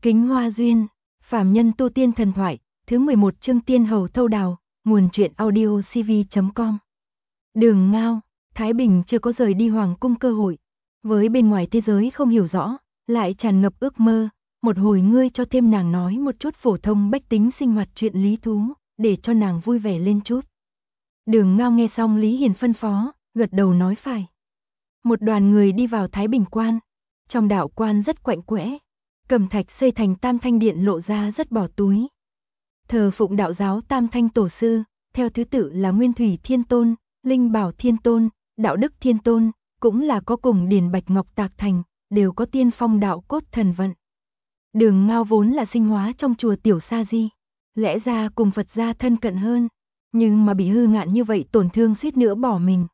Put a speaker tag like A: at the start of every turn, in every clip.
A: Kính Hoa Duyên, Phàm Nhân Tu Tiên Thần Thoại, thứ 11 chương Tiên Hầu Thâu Đào, nguồn truyện audio cv.com. Đường Ngao, Thái Bình chưa có rời đi hoàng cung cơ hội, với bên ngoài thế giới không hiểu rõ, lại tràn ngập ước mơ, một hồi ngươi cho thêm nàng nói một chút phổ thông bách tính sinh hoạt chuyện lý thú, để cho nàng vui vẻ lên chút. Đường Ngao nghe xong Lý Hiền phân phó, gật đầu nói phải. Một đoàn người đi vào Thái Bình Quan, trong đạo quan rất quạnh quẽ, cẩm thạch xây thành Tam Thanh Điện lộ ra rất bỏ túi. Thờ phụng đạo giáo Tam Thanh Tổ Sư, theo thứ tự là Nguyên Thủy Thiên Tôn, Linh Bảo Thiên Tôn, Đạo Đức Thiên Tôn, cũng là có cùng Điền Bạch Ngọc Tạc Thành, đều có tiên phong đạo cốt thần vận. Đường Ngao vốn là sinh hóa trong chùa Tiểu Sa Di, lẽ ra cùng Phật gia thân cận hơn, nhưng mà bị hư ngạn như vậy tổn thương suýt nữa bỏ mình.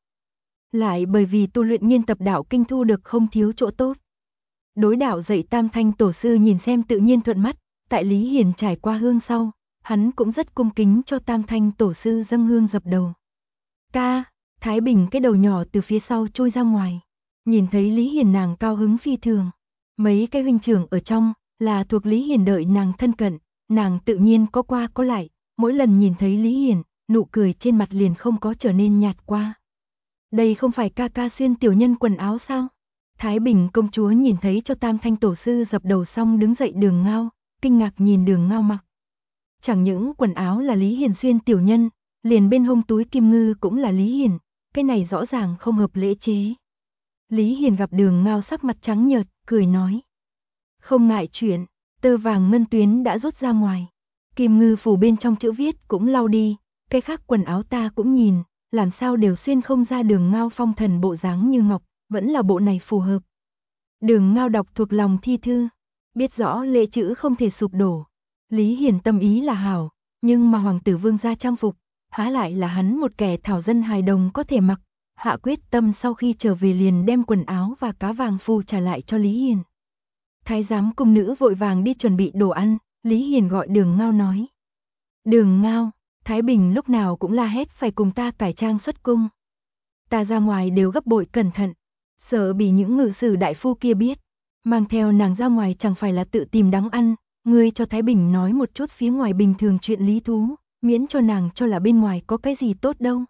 A: Lại bởi vì tu luyện nghiên tập đạo kinh thu được không thiếu chỗ tốt. Đối đạo dạy Tam Thanh Tổ Sư nhìn xem tự nhiên thuận mắt, tại Lý Hiền trải qua hương sau, hắn cũng rất cung kính cho Tam Thanh Tổ Sư dâng hương dập đầu. Ca, Thái Bình cái đầu nhỏ từ phía sau trôi ra ngoài, nhìn thấy Lý Hiền nàng cao hứng phi thường. Mấy cái huynh trưởng ở trong, là thuộc Lý Hiền đợi nàng thân cận, nàng tự nhiên có qua có lại, mỗi lần nhìn thấy Lý Hiền, nụ cười trên mặt liền không có trở nên nhạt qua. Đây không phải ca ca xuyên tiểu nhân quần áo sao? Thái Bình công chúa nhìn thấy cho Tam Thanh Tổ Sư dập đầu xong đứng dậy Đường Ngao, kinh ngạc nhìn Đường Ngao mặc. Chẳng những quần áo là Lý Hiền xuyên tiểu nhân, liền bên hông túi kim ngư cũng là Lý Hiền, cái này rõ ràng không hợp lễ chế. Lý Hiền gặp Đường Ngao sắc mặt trắng nhợt, cười nói. Không ngại chuyện, tơ vàng ngân tuyến đã rút ra ngoài. Kim ngư phủ bên trong chữ viết cũng lau đi, cái khác quần áo ta cũng nhìn, làm sao đều xuyên không ra Đường Ngao phong thần bộ dáng như ngọc. Vẫn là bộ này phù hợp. Đường Ngao đọc thuộc lòng thi thư, biết rõ lễ chữ không thể sụp đổ. Lý Hiền tâm ý là hảo, nhưng mà hoàng tử vương gia trang phục, há lại là hắn một kẻ thảo dân hài đồng có thể mặc. Hạ quyết tâm sau khi trở về liền đem quần áo và cá vàng phù trả lại cho Lý Hiền. Thái giám cung nữ vội vàng đi chuẩn bị đồ ăn, Lý Hiền gọi Đường Ngao nói. Đường Ngao, Thái Bình lúc nào cũng la hét phải cùng ta cải trang xuất cung. Ta ra ngoài đều gấp bội cẩn thận. Sợ bị những ngự sử đại phu kia biết, mang theo nàng ra ngoài chẳng phải là tự tìm đắng ăn, ngươi cho Thái Bình nói một chút phía ngoài bình thường chuyện lý thú, miễn cho nàng cho là bên ngoài có cái gì tốt đâu.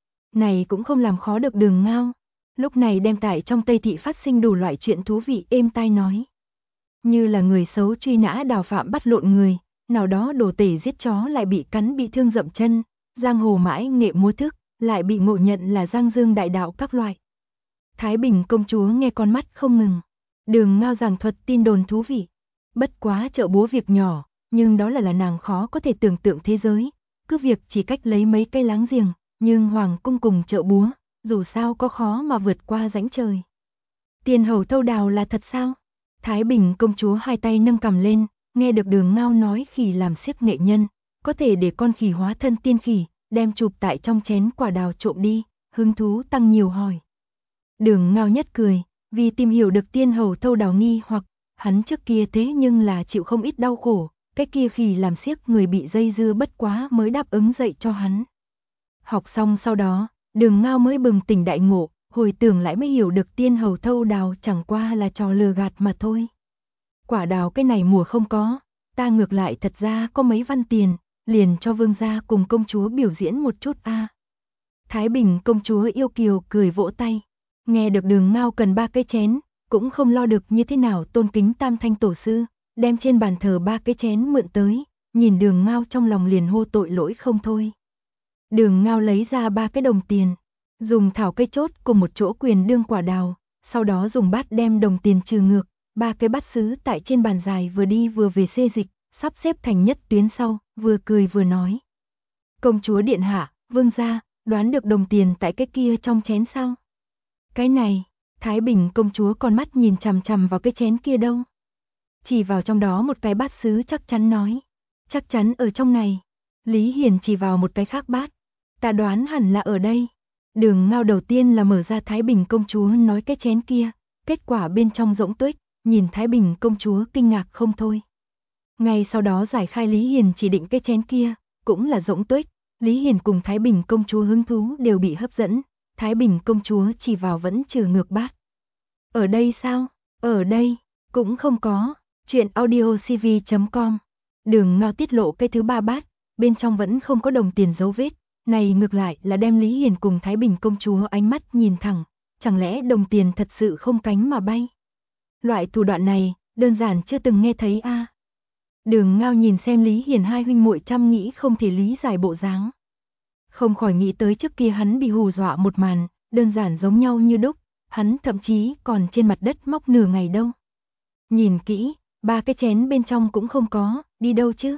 A: Này cũng không làm khó được Đường Ngao, lúc này đem tại trong Tây Thị phát sinh đủ loại chuyện thú vị êm tai nói. Như là người xấu truy nã đào phạm bắt lộn người, nào đó đồ tể giết chó lại bị cắn bị thương dậm chân, giang hồ mãi nghệ múa thức, lại bị ngộ nhận là giang dương đại đạo các loại. Thái Bình công chúa nghe con mắt không ngừng. Đường Ngao giảng thuật tin đồn thú vị. Bất quá chợ búa việc nhỏ, nhưng đó là nàng khó có thể tưởng tượng thế giới. Cứ việc chỉ cách lấy mấy cây láng giềng, nhưng hoàng cung cùng chợ búa, dù sao có khó mà vượt qua rãnh trời. Tiên hầu Thâu Đào là thật sao? Thái Bình công chúa hai tay nâng cằm lên, nghe được Đường Ngao nói khỉ làm xiếc nghệ nhân, có thể để con khỉ hóa thân tiên khỉ, đem chụp tại trong chén quả đào trộm đi, hứng thú tăng nhiều hỏi. Đường Ngao nhất cười, vì tìm hiểu được tiên hầu Thâu Đào nghi hoặc, hắn trước kia thế nhưng là chịu không ít đau khổ, cái kia khỉ làm xiếc người bị dây dưa bất quá mới đáp ứng dạy cho hắn. Học xong sau đó, Đường Ngao mới bừng tỉnh đại ngộ, hồi tưởng lại mới hiểu được tiên hầu Thâu Đào chẳng qua là trò lừa gạt mà thôi. Quả đào cái này mùa không có, ta ngược lại thật ra có mấy văn tiền, liền cho vương gia cùng công chúa biểu diễn một chút a. Thái Bình công chúa yêu kiều cười vỗ tay. Nghe được Đường Ngao cần 3 cái chén, cũng không lo được như thế nào tôn kính Tam Thanh Tổ Sư, đem trên bàn thờ 3 cái chén mượn tới, nhìn Đường Ngao trong lòng liền hô tội lỗi không thôi. Đường Ngao lấy ra 3 cái đồng tiền, dùng thảo cây chốt cùng một chỗ quyền đương quả đào, sau đó dùng bát đem đồng tiền trừ ngược, 3 cái bát sứ tại trên bàn dài vừa đi vừa về xê dịch, sắp xếp thành nhất tuyến sau, vừa cười vừa nói. Công chúa điện hạ, vương gia, đoán được đồng tiền tại cái kia trong chén sao? Cái này, Thái Bình công chúa con mắt nhìn chằm chằm vào cái chén kia đâu. Chỉ vào trong đó một cái bát sứ chắc chắn nói. Chắc chắn ở trong này. Lý Hiền chỉ vào một cái khác bát. Ta đoán hẳn là ở đây. Đường Ngao đầu tiên là mở ra Thái Bình công chúa nói cái chén kia. Kết quả bên trong rỗng tuếch, nhìn Thái Bình công chúa kinh ngạc không thôi. Ngay sau đó giải khai Lý Hiền chỉ định cái chén kia, cũng là rỗng tuếch. Lý Hiền cùng Thái Bình công chúa hứng thú đều bị hấp dẫn. Thái Bình công chúa chỉ vào vẫn trừ ngược bát. Ở đây sao? Ở đây, cũng không có. Chuyện audio CV.com. Đường Ngao tiết lộ cái thứ 3 bát, bên trong vẫn không có đồng tiền dấu vết, này ngược lại là đem Lý Hiền cùng Thái Bình công chúa ánh mắt nhìn thẳng, chẳng lẽ đồng tiền thật sự không cánh mà bay? Loại thủ đoạn này, đơn giản chưa từng nghe thấy a. Đường Ngao nhìn xem Lý Hiền hai huynh muội chăm nghĩ không thể lý giải bộ dáng. Không khỏi nghĩ tới trước kia hắn bị hù dọa một màn, đơn giản giống nhau như đúc, hắn thậm chí còn trên mặt đất móc nửa ngày đâu. Nhìn kỹ, 3 cái chén bên trong cũng không có, đi đâu chứ?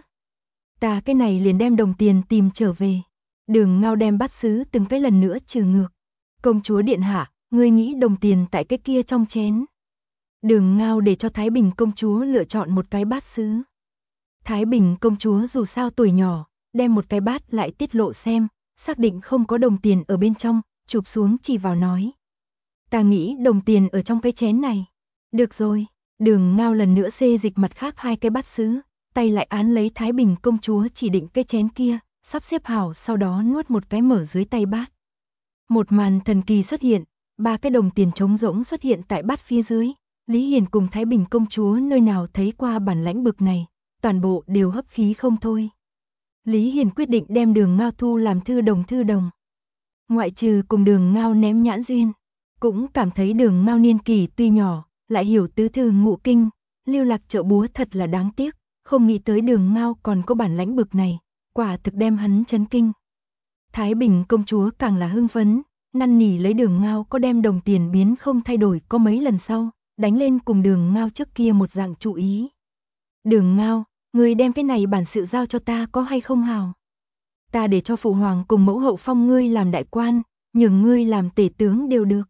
A: Ta cái này liền đem đồng tiền tìm trở về. Đường Ngao đem bát sứ từng cái lần nữa trừ ngược. Công chúa điện hạ, ngươi nghĩ đồng tiền tại cái kia trong chén. Đường Ngao để cho Thái Bình công chúa lựa chọn một cái bát sứ. Thái Bình công chúa dù sao tuổi nhỏ, đem một cái bát lại tiết lộ xem, xác định không có đồng tiền ở bên trong, chụp xuống chỉ vào nói. Ta nghĩ đồng tiền ở trong cái chén này. Được rồi, Đường Ngao lần nữa xê dịch mặt khác 2 cái bát sứ, tay lại án lấy Thái Bình công chúa chỉ định cái chén kia, sắp xếp hảo sau đó nuốt một cái mở dưới tay bát. Một màn thần kỳ xuất hiện, 3 cái đồng tiền trống rỗng xuất hiện tại bát phía dưới. Lý Hiền cùng Thái Bình công chúa nơi nào thấy qua bản lãnh bực này, toàn bộ đều hấp khí không thôi. Lý Hiền quyết định đem Đường Ngao thu làm thư đồng. Ngoại trừ cùng Đường Ngao ném nhãn duyên, cũng cảm thấy Đường Ngao niên kỷ tuy nhỏ, lại hiểu tứ thư ngũ kinh, lưu lạc chợ búa thật là đáng tiếc, không nghĩ tới Đường Ngao còn có bản lãnh bực này, quả thực đem hắn chấn kinh. Thái Bình công chúa càng là hưng phấn, năn nỉ lấy Đường Ngao có đem đồng tiền biến không thay đổi có mấy lần sau, đánh lên cùng Đường Ngao trước kia một dạng chú ý. Đường Ngao, ngươi đem cái này bản sự giao cho ta có hay không hào? Ta để cho phụ hoàng cùng mẫu hậu phong ngươi làm đại quan, nhường ngươi làm tể tướng đều được.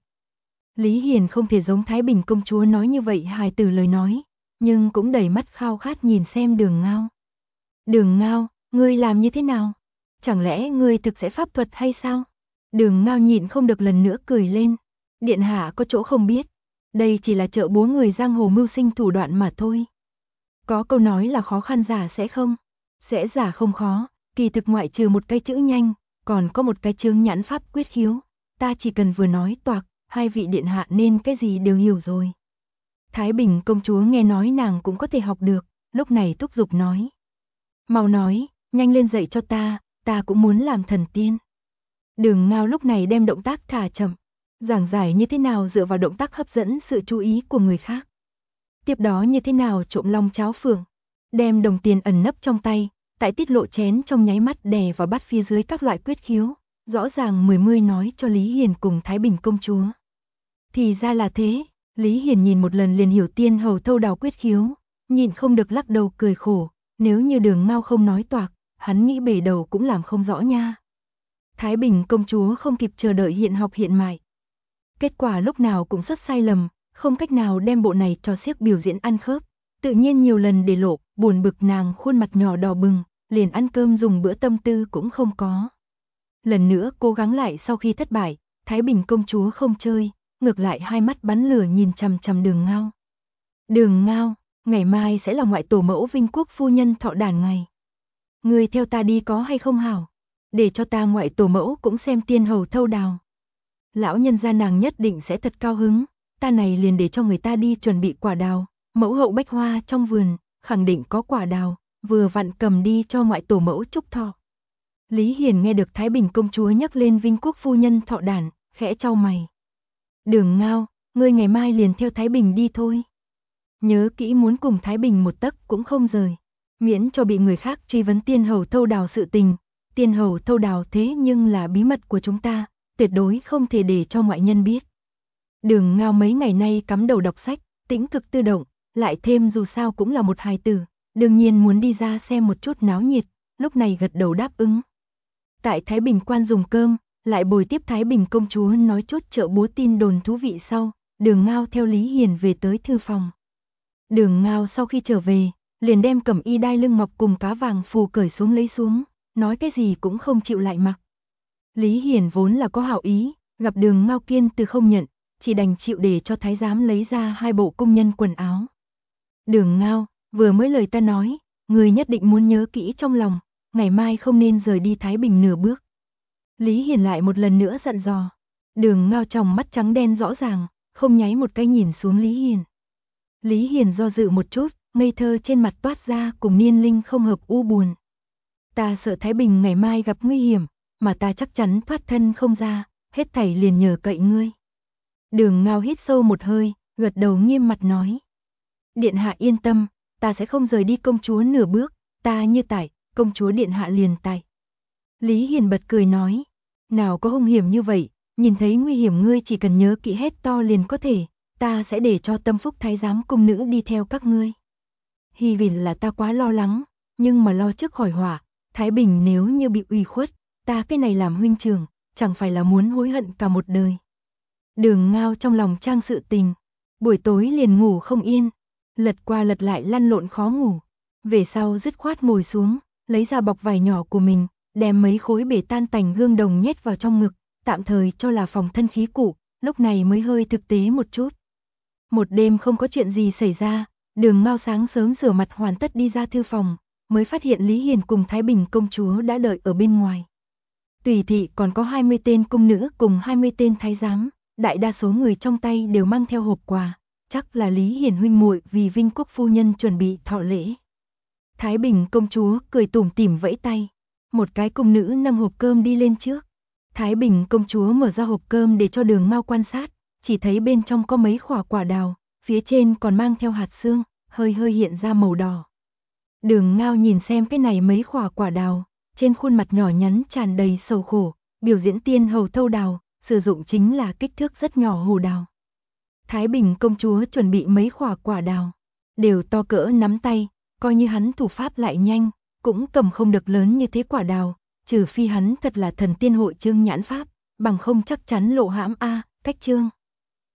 A: Lý Hiền không thể giống Thái Bình công chúa nói như vậy hài từ lời nói, nhưng cũng đầy mắt khao khát nhìn xem Đường Ngao. Đường Ngao, ngươi làm như thế nào? Chẳng lẽ ngươi thực sẽ pháp thuật hay sao? Đường Ngao nhịn không được lần nữa cười lên. Điện hạ có chỗ không biết, đây chỉ là chợ búa người giang hồ mưu sinh thủ đoạn mà thôi. Có câu nói là khó khăn giả sẽ không, sẽ giả không khó, kỳ thực ngoại trừ một cái chữ nhanh, còn có một cái chướng nhãn pháp quyết khiếu, ta chỉ cần vừa nói toạc, 2 vị điện hạ nên cái gì đều hiểu rồi. Thái Bình công chúa nghe nói nàng cũng có thể học được, lúc này thúc giục nói. Mau nói, nhanh lên dạy cho ta cũng muốn làm thần tiên. Đường Ngao lúc này đem động tác thả chậm, giảng giải như thế nào dựa vào động tác hấp dẫn sự chú ý của người khác. Tiếp đó như thế nào trộm long cháo phượng, đem đồng tiền ẩn nấp trong tay, tại tiết lộ chén trong nháy mắt đè vào bát phía dưới các loại quyết khiếu, rõ ràng mươi nói cho Lý Hiền cùng Thái Bình công chúa. Thì ra là thế, Lý Hiền nhìn một lần liền hiểu tiên hầu thâu đào quyết khiếu, nhìn không được lắc đầu cười khổ, nếu như Đường Ngao không nói toạc, hắn nghĩ bể đầu cũng làm không rõ nha. Thái Bình công chúa không kịp chờ đợi hiện học hiện mại. Kết quả lúc nào cũng xuất sai lầm, không cách nào đem bộ này cho xiếc biểu diễn ăn khớp, tự nhiên nhiều lần để lộ, buồn bực nàng khuôn mặt nhỏ đỏ bừng, liền ăn cơm dùng bữa tâm tư cũng không có. Lần nữa cố gắng lại sau khi thất bại, Thái Bình công chúa không chơi, ngược lại hai mắt bắn lửa nhìn chằm chằm Đường Ngao. Đường Ngao, ngày mai sẽ là ngoại tổ mẫu Vinh Quốc phu nhân thọ đản ngày. Ngươi theo ta đi có hay không hảo? Để cho ta ngoại tổ mẫu cũng xem tiên hầu thâu đào. Lão nhân gia nàng nhất định sẽ thật cao hứng, ta này liền để cho người ta đi chuẩn bị quả đào, mẫu hậu bách hoa trong vườn, khẳng định có quả đào, vừa vặn cầm đi cho ngoại tổ mẫu chúc thọ. Lý Hiền nghe được Thái Bình công chúa nhắc lên Vinh Quốc phu nhân thọ đản, khẽ chau mày. Đường Ngao, ngươi ngày mai liền theo Thái Bình đi thôi. Nhớ kỹ muốn cùng Thái Bình một tấc cũng không rời, miễn cho bị người khác truy vấn tiên hầu thâu đào sự tình. Tiên hầu thâu đào thế nhưng là bí mật của chúng ta, tuyệt đối không thể để cho ngoại nhân biết. Đường Ngao mấy ngày nay cắm đầu đọc sách, tĩnh cực tự động, lại thêm dù sao cũng là một hài tử, đương nhiên muốn đi ra xem một chút náo nhiệt, lúc này gật đầu đáp ứng. Tại Thái Bình quan dùng cơm, lại bồi tiếp Thái Bình công chúa nói chút chợ búa tin đồn thú vị sau, Đường Ngao theo Lý Hiền về tới thư phòng. Đường Ngao sau khi trở về, liền đem cẩm y đai lưng ngọc cùng cá vàng phù cởi xuống lấy xuống, nói cái gì cũng không chịu lại mặc. Lý Hiền vốn là có hảo ý, gặp Đường Ngao kiên từ không nhận, chỉ đành chịu để cho thái giám lấy ra 2 bộ công nhân quần áo. Đường Ngao, vừa mới lời ta nói, người nhất định muốn nhớ kỹ trong lòng, ngày mai không nên rời đi Thái Bình nửa bước. Lý Hiền lại một lần nữa dặn dò. Đường Ngao trong mắt trắng đen rõ ràng, không nháy một cái nhìn xuống Lý Hiền. Lý Hiền do dự một chút, ngây thơ trên mặt toát ra cùng Niên Linh không hợp u buồn. Ta sợ Thái Bình ngày mai gặp nguy hiểm, mà ta chắc chắn thoát thân không ra, hết thảy liền nhờ cậy ngươi. Đường Ngao hít sâu một hơi, gật đầu nghiêm mặt nói. Điện hạ yên tâm, ta sẽ không rời đi công chúa nửa bước, ta như tại, công chúa điện hạ liền tại. Lý Hiền bật cười nói, nào có hung hiểm như vậy, nhìn thấy nguy hiểm ngươi chỉ cần nhớ kỹ hét to liền có thể, ta sẽ để cho Tâm Phúc thái giám cung nữ đi theo các ngươi. Hy vọng là ta quá lo lắng, nhưng mà lo trước khỏi họa, Thái Bình nếu như bị ủy khuất, ta cái này làm huynh trưởng, chẳng phải là muốn hối hận cả một đời. Đường Ngao trong lòng trang sự tình, buổi tối liền ngủ không yên, lật qua lật lại lăn lộn khó ngủ, về sau dứt khoát ngồi xuống, lấy ra bọc vải nhỏ của mình, đem mấy khối bể tan tành gương đồng nhét vào trong ngực, tạm thời cho là phòng thân khí cụ, lúc này mới hơi thực tế một chút. Một đêm không có chuyện gì xảy ra, Đường Ngao sáng sớm rửa mặt hoàn tất đi ra thư phòng, mới phát hiện Lý Hiền cùng Thái Bình công chúa đã đợi ở bên ngoài. Tùy thị còn có 20 tên cung nữ cùng 20 tên thái giám, đại đa số người trong tay đều mang theo hộp quà, chắc là Lý Hiền huynh muội vì Vinh Quốc phu nhân chuẩn bị thọ lễ. Thái Bình công chúa cười tủm tỉm vẫy tay, một cái cung nữ nâng hộp cơm đi lên trước. Thái Bình công chúa mở ra hộp cơm để cho Đường Ngao quan sát, chỉ thấy bên trong có mấy quả đào, phía trên còn mang theo hạt xương, hơi hơi hiện ra màu đỏ. Đường Ngao nhìn xem cái này mấy quả đào, trên khuôn mặt nhỏ nhắn tràn đầy sầu khổ, biểu diễn tiên hầu thâu đào, sử dụng chính là kích thước rất nhỏ hồ đào. Thái Bình công chúa chuẩn bị mấy quả đào, đều to cỡ nắm tay, coi như hắn thủ pháp lại nhanh, cũng cầm không được lớn như thế quả đào, trừ phi hắn thật là thần tiên hội trương nhãn pháp, bằng không chắc chắn lộ hãm a, cách trương.